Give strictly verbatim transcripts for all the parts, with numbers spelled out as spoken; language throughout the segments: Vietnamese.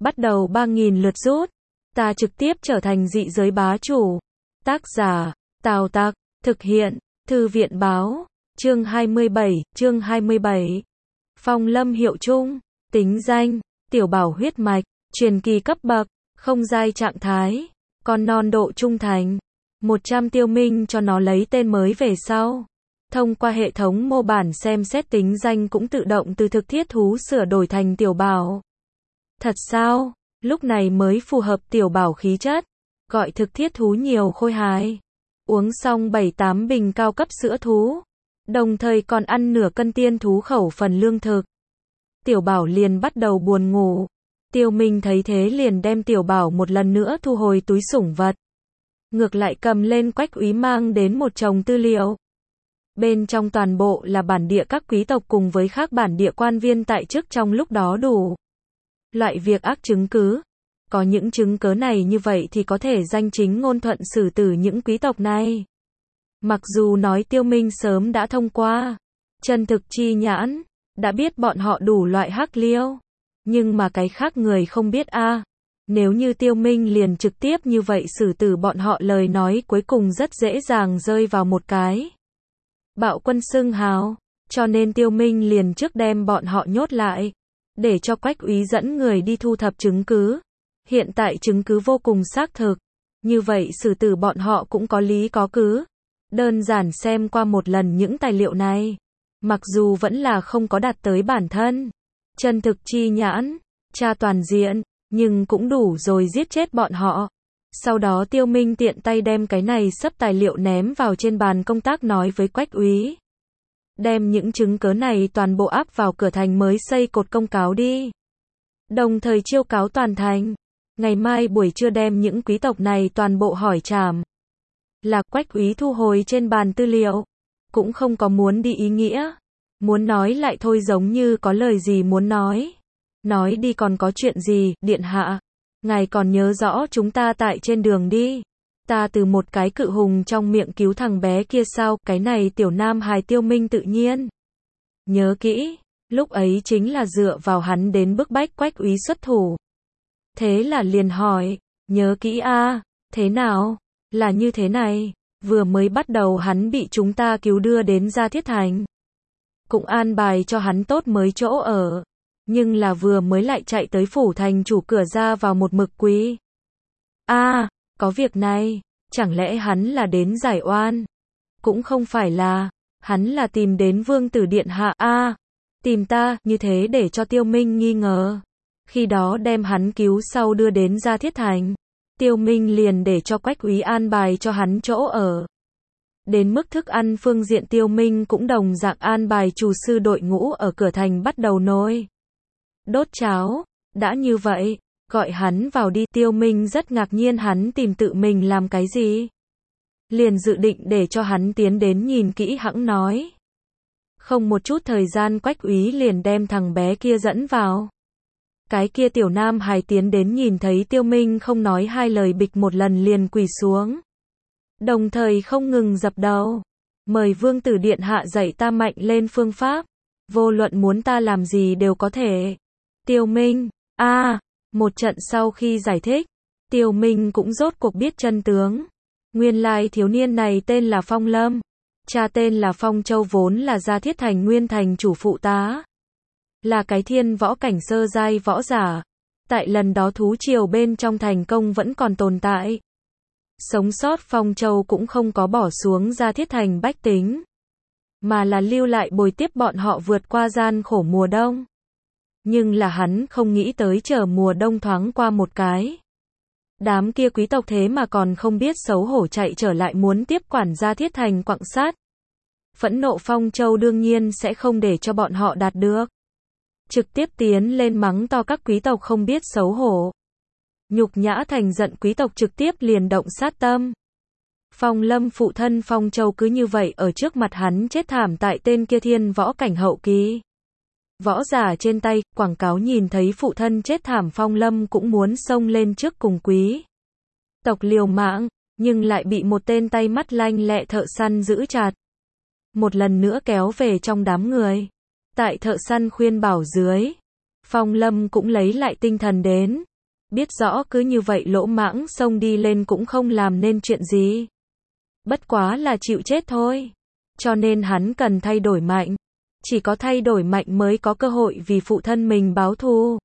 bắt đầu ba nghìn lượt rút. Ta trực tiếp trở thành dị giới bá chủ. Tác giả, Tào Tặc, thực hiện, Thư viện báo, chương hai mươi bảy, chương hai mươi bảy. Phong Lâm hiệu chung, tính danh, tiểu bảo huyết mạch, truyền kỳ cấp bậc, không giai trạng thái, con non độ trung thành, một trăm tiêu minh cho nó lấy tên mới về sau. Thông qua hệ thống mô bản xem xét tính danh cũng tự động từ thực thiết thú sửa đổi thành tiểu bảo. Thật sao? Lúc này mới phù hợp tiểu bảo khí chất, gọi thực thiết thú nhiều khôi hài. Uống xong bảy tám bình cao cấp sữa thú, đồng thời còn ăn nửa cân tiên thú khẩu phần lương thực. Tiểu bảo liền bắt đầu buồn ngủ. Tiêu Minh thấy thế liền đem tiểu bảo một lần nữa thu hồi túi sủng vật. Ngược lại cầm lên Quách Úy mang đến một chồng tư liệu. Bên trong toàn bộ là bản địa các quý tộc cùng với các bản địa quan viên tại chức trong lúc đó đủ loại việc ác chứng cứ. Có những chứng cứ này như vậy thì có thể danh chính ngôn thuận xử tử những quý tộc này. Mặc dù nói Tiêu Minh sớm đã thông qua chân thực chi nhãn, đã biết bọn họ đủ loại hắc liêu, nhưng mà cái khác người không biết a. À. Nếu như Tiêu Minh liền trực tiếp như vậy xử tử bọn họ, lời nói cuối cùng rất dễ dàng rơi vào một cái bạo quân xưng hào, cho nên Tiêu Minh liền trước đem bọn họ nhốt lại, để cho Quách Úy dẫn người đi thu thập chứng cứ. Hiện tại chứng cứ vô cùng xác thực, như vậy xử tử bọn họ cũng có lý có cứ. Đơn giản xem qua một lần những tài liệu này, mặc dù vẫn là không có đạt tới bản thân chân thực chi nhãn, tra toàn diện, nhưng cũng đủ rồi giết chết bọn họ. Sau đó Tiêu Minh tiện tay đem cái này sấp tài liệu ném vào trên bàn công tác, nói với Quách Úy: đem những chứng cứ này toàn bộ áp vào cửa thành mới xây cột công cáo đi. Đồng thời chiêu cáo toàn thành. Ngày mai buổi trưa đem những quý tộc này toàn bộ hỏi trảm. Là Quách Úy thu hồi trên bàn tư liệu, cũng không có muốn đi ý nghĩa. Muốn nói lại thôi, giống như có lời gì muốn nói. Nói đi, còn có chuyện gì, điện hạ? Ngài còn nhớ rõ chúng ta tại trên đường đi, ta từ một cái cự hùng trong miệng cứu thằng bé kia sao? Cái này tiểu nam hài Tiêu Minh tự nhiên nhớ kỹ, lúc ấy chính là dựa vào hắn đến bức bách Quách Úy xuất thủ. Thế là liền hỏi, nhớ kỹ a, à, thế nào? Là như thế này, vừa mới bắt đầu hắn bị chúng ta cứu đưa đến Gia Thiết Thành, cũng an bài cho hắn tốt mới chỗ ở, nhưng là vừa mới lại chạy tới phủ thành chủ cửa ra vào một mực quý. A, à, có việc này, chẳng lẽ hắn là đến giải oan? Cũng không phải là, hắn là tìm đến Vương tử điện hạ. A, à, tìm ta, như thế để cho Tiêu Minh nghi ngờ. Khi đó đem hắn cứu sau đưa đến Gia Thiết Thành, Tiêu Minh liền để cho Quách Úy an bài cho hắn chỗ ở. Đến mức thức ăn phương diện, Tiêu Minh cũng đồng dạng an bài chủ sư đội ngũ ở cửa thành bắt đầu nồi đốt cháo. Đã như vậy, gọi hắn vào đi. Tiêu Minh rất ngạc nhiên hắn tìm tự mình làm cái gì. Liền dự định để cho hắn tiến đến nhìn kỹ hẵng nói. Không một chút thời gian Quách Úy liền đem thằng bé kia dẫn vào. Cái kia tiểu nam hài tiến đến nhìn thấy Tiêu Minh không nói hai lời, bịch một lần liền quỳ xuống. Đồng thời không ngừng dập đầu. Mời Vương tử điện hạ dạy ta mạnh lên phương pháp. Vô luận muốn ta làm gì đều có thể. Tiêu Minh, a, à, một trận sau khi giải thích, Tiêu Minh cũng rốt cuộc biết chân tướng. Nguyên lai thiếu niên này tên là Phong Lâm. Cha tên là Phong Châu, vốn là Gia Thiết Thành nguyên thành chủ phụ tá. Là cái thiên võ cảnh sơ giai võ giả. Tại lần đó thú triều bên trong thành công vẫn còn tồn tại. Sống sót Phong Châu cũng không có bỏ xuống Gia Thiết Thành bách tính, mà là lưu lại bồi tiếp bọn họ vượt qua gian khổ mùa đông. Nhưng là hắn không nghĩ tới chờ mùa đông thoáng qua một cái, đám kia quý tộc thế mà còn không biết xấu hổ chạy trở lại muốn tiếp quản Gia Thiết Thành quặng sắt. Phẫn nộ Phong Châu đương nhiên sẽ không để cho bọn họ đạt được. Trực tiếp tiến lên mắng to các quý tộc không biết xấu hổ. Nhục nhã thành giận quý tộc, trực tiếp liền động sát tâm. Phong Lâm phụ thân Phong Châu cứ như vậy ở trước mặt hắn chết thảm tại tên kia thiên võ cảnh hậu kỳ võ giả trên tay. Quảng cáo nhìn thấy phụ thân chết thảm, Phong Lâm cũng muốn xông lên trước cùng quý tộc liều mạng, nhưng lại bị một tên tay mắt lanh lẹ thợ săn giữ chặt. Một lần nữa kéo về trong đám người. Tại thợ săn khuyên bảo dưới, Phong Lâm cũng lấy lại tinh thần đến. biết rõ cứ như vậy lỗ mãng xông đi lên cũng không làm nên chuyện gì. Bất quá là chịu chết thôi. Cho nên hắn cần thay đổi mạnh. Chỉ có thay đổi mạnh mới có cơ hội vì phụ thân mình báo thù.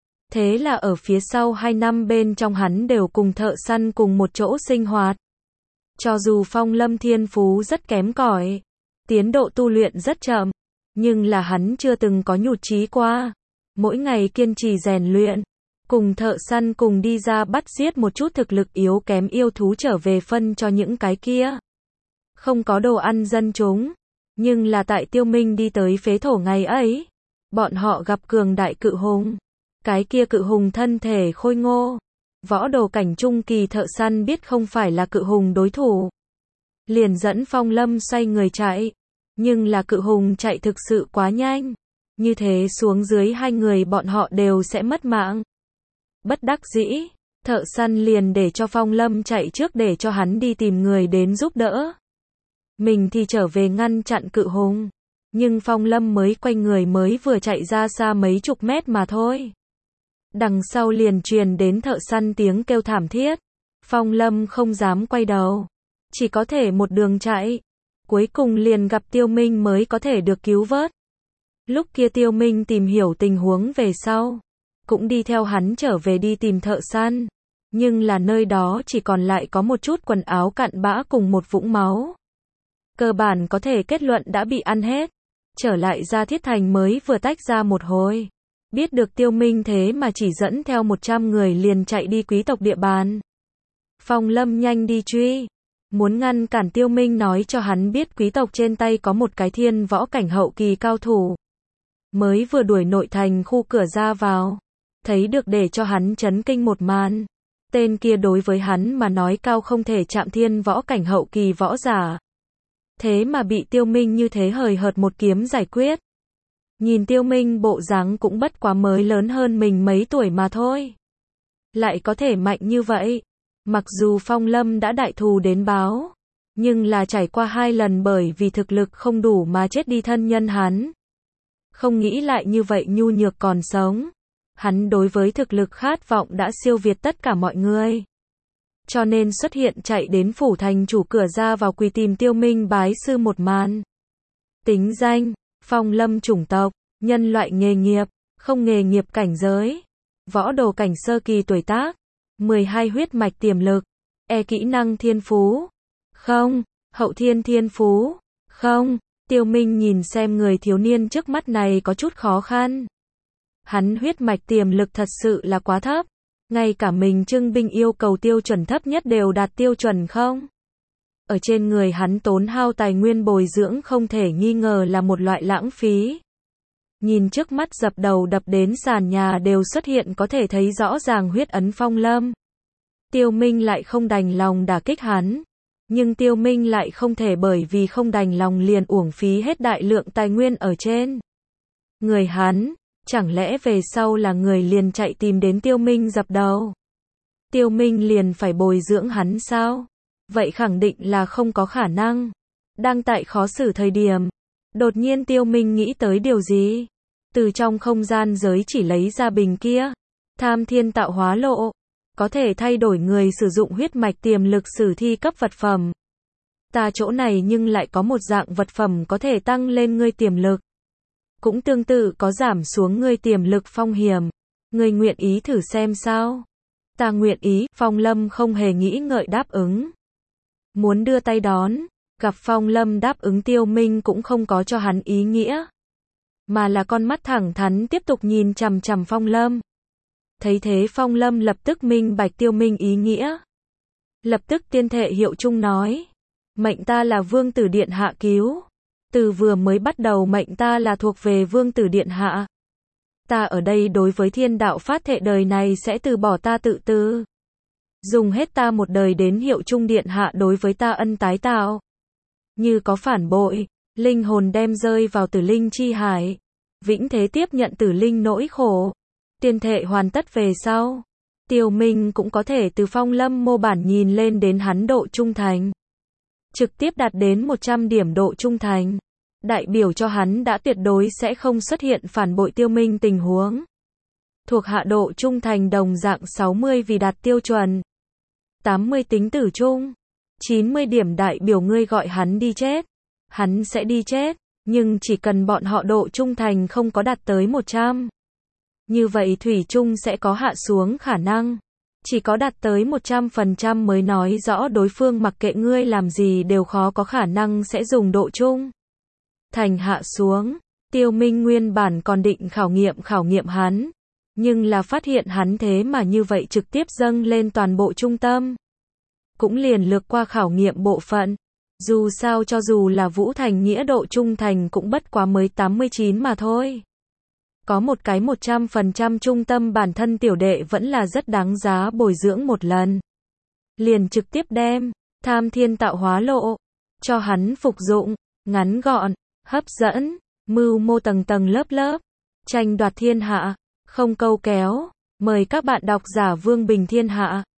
Thế là ở phía sau hai năm bên trong hắn đều cùng thợ săn cùng một chỗ sinh hoạt. Cho dù Phong Lâm thiên phú rất kém cỏi, tiến độ tu luyện rất chậm, nhưng là hắn chưa từng có nhụt chí qua. Mỗi ngày kiên trì rèn luyện, cùng thợ săn cùng đi ra bắt giết một chút thực lực yếu kém yêu thú trở về phân cho những cái kia. Không có đồ ăn dân chúng, nhưng là tại Tiêu Minh đi tới phế thổ ngày ấy, bọn họ gặp cường đại cự hùng. Cái kia cự hùng thân thể khôi ngô, võ đồ cảnh trung kỳ thợ săn biết không phải là cự hùng đối thủ. Liền dẫn Phong Lâm xoay người chạy, nhưng là cự hùng chạy thực sự quá nhanh. Như thế xuống dưới hai người bọn họ đều sẽ mất mạng. Bất đắc dĩ, thợ săn liền để cho Phong Lâm chạy trước để cho hắn đi tìm người đến giúp đỡ. Mình thì trở về ngăn chặn cự hùng. Nhưng Phong Lâm mới quay người mới vừa chạy ra xa mấy chục mét mà thôi. Đằng sau liền truyền đến thợ săn tiếng kêu thảm thiết. Phong Lâm không dám quay đầu, chỉ có thể một đường chạy. Cuối cùng liền gặp Tiêu Minh mới có thể được cứu vớt. Lúc kia Tiêu Minh tìm hiểu tình huống về sau, cũng đi theo hắn trở về đi tìm thợ săn. Nhưng là nơi đó chỉ còn lại có một chút quần áo cặn bã cùng một vũng máu. Cơ bản có thể kết luận đã bị ăn hết. Trở lại ra Thiết Thành mới vừa tách ra một hồi. Biết được Tiêu Minh thế mà chỉ dẫn theo một trăm người liền chạy đi quý tộc địa bàn. Phong Lâm nhanh đi truy. Muốn ngăn cản Tiêu Minh nói cho hắn biết quý tộc trên tay có một cái thiên võ cảnh hậu kỳ cao thủ. Mới vừa đuổi nội thành khu cửa ra vào. Thấy được để cho hắn chấn kinh một màn. Tên kia đối với hắn mà nói cao không thể chạm thiên võ cảnh hậu kỳ võ giả. Thế mà bị Tiêu Minh như thế hời hợt một kiếm giải quyết. Nhìn Tiêu Minh bộ dáng cũng bất quá mới lớn hơn mình mấy tuổi mà thôi. Lại có thể mạnh như vậy. Mặc dù Phong Lâm đã đại thù đến báo, nhưng là trải qua hai lần bởi vì thực lực không đủ mà chết đi thân nhân hắn. Không nghĩ lại như vậy nhu nhược còn sống. Hắn đối với thực lực khát vọng đã siêu việt tất cả mọi người. Cho nên xuất hiện chạy đến phủ thành chủ cửa ra vào quỳ tìm Tiêu Minh bái sư một màn. Tính danh, Phong Lâm chủng tộc, nhân loại nghề nghiệp, không nghề nghiệp cảnh giới, võ đồ cảnh sơ kỳ tuổi tác, mười hai huyết mạch tiềm lực, e kỹ năng thiên phú, không, hậu thiên thiên phú, không. Tiêu Minh nhìn xem người thiếu niên trước mắt này có chút khó khăn. Hắn huyết mạch tiềm lực thật sự là quá thấp. Ngay cả mình trưng binh yêu cầu tiêu chuẩn thấp nhất đều đạt tiêu chuẩn không? Ở trên người hắn tốn hao tài nguyên bồi dưỡng không thể nghi ngờ là một loại lãng phí. Nhìn trước mắt dập đầu đập đến sàn nhà đều xuất hiện có thể thấy rõ ràng huyết ấn Phong Lâm. Tiêu Minh lại không đành lòng đả kích hắn. Nhưng Tiêu Minh lại không thể bởi vì không đành lòng liền uổng phí hết đại lượng tài nguyên ở trên người hắn. Chẳng lẽ về sau là người liền chạy tìm đến Tiêu Minh dập đầu? Tiêu Minh liền phải bồi dưỡng hắn sao? Vậy khẳng định là không có khả năng. Đang tại khó xử thời điểm, đột nhiên Tiêu Minh nghĩ tới điều gì? Từ trong không gian giới chỉ lấy ra bình kia. Tham thiên tạo hóa lộ. Có thể thay đổi người sử dụng huyết mạch tiềm lực sử thi cấp vật phẩm. Ta chỗ này nhưng lại có một dạng vật phẩm có thể tăng lên ngươi tiềm lực. Cũng tương tự có giảm xuống ngươi tiềm lực phong hiểm. Ngươi nguyện ý thử xem sao? Ta nguyện ý, Phong Lâm không hề nghĩ ngợi đáp ứng. Muốn đưa tay đón, gặp Phong Lâm đáp ứng Tiêu Minh cũng không có cho hắn ý nghĩa. Mà là con mắt thẳng thắn tiếp tục nhìn chằm chằm Phong Lâm. Thấy thế Phong Lâm lập tức minh bạch Tiêu Minh ý nghĩa. Lập tức tiên thệ hiệu chung nói. Mệnh ta là Vương Tử Điện Hạ cứu. Từ vừa mới bắt đầu mệnh ta là thuộc về Vương Tử Điện Hạ. Ta ở đây đối với thiên đạo phát thệ đời này sẽ từ bỏ ta tự tư. Dùng hết ta một đời đến hiệu chung Điện Hạ đối với ta ân tái tạo. Như có phản bội, linh hồn đem rơi vào tử linh chi hải. Vĩnh thế tiếp nhận tử linh nỗi khổ. Tiên thệ hoàn tất về sau. Tiêu Minh cũng có thể từ Phong Lâm mô bản nhìn lên đến hắn độ trung thành. Trực tiếp đạt đến một trăm điểm độ trung thành. Đại biểu cho hắn đã tuyệt đối sẽ không xuất hiện phản bội Tiêu Minh tình huống. Thuộc hạ độ trung thành đồng dạng sáu mươi vì đạt tiêu chuẩn. tám mươi tính tử trung. chín mươi điểm đại biểu ngươi gọi hắn đi chết. Hắn sẽ đi chết, nhưng chỉ cần bọn họ độ trung thành không có đạt tới một trăm. Như vậy thủy chung sẽ có hạ xuống khả năng. Chỉ có đạt tới một trăm phần trăm mới nói rõ đối phương mặc kệ ngươi làm gì đều khó có khả năng sẽ dùng độ trung thành hạ xuống. Tiêu Minh nguyên bản còn định khảo nghiệm khảo nghiệm hắn, nhưng là phát hiện hắn thế mà như vậy trực tiếp dâng lên toàn bộ trung tâm. Cũng liền lược qua khảo nghiệm bộ phận. Dù sao cho dù là Vũ Thành Nghĩa độ trung thành cũng bất quá mới tám mươi chín mà thôi. Có một cái một trăm phần trăm trung tâm bản thân tiểu đệ vẫn là rất đáng giá bồi dưỡng một lần. Liền trực tiếp đem tham thiên tạo hóa lộ cho hắn phục dụng, ngắn gọn, hấp dẫn, mưu mô tầng tầng lớp lớp, tranh đoạt thiên hạ, không câu kéo. Mời các bạn đọc giả Vương Bình Thiên Hạ.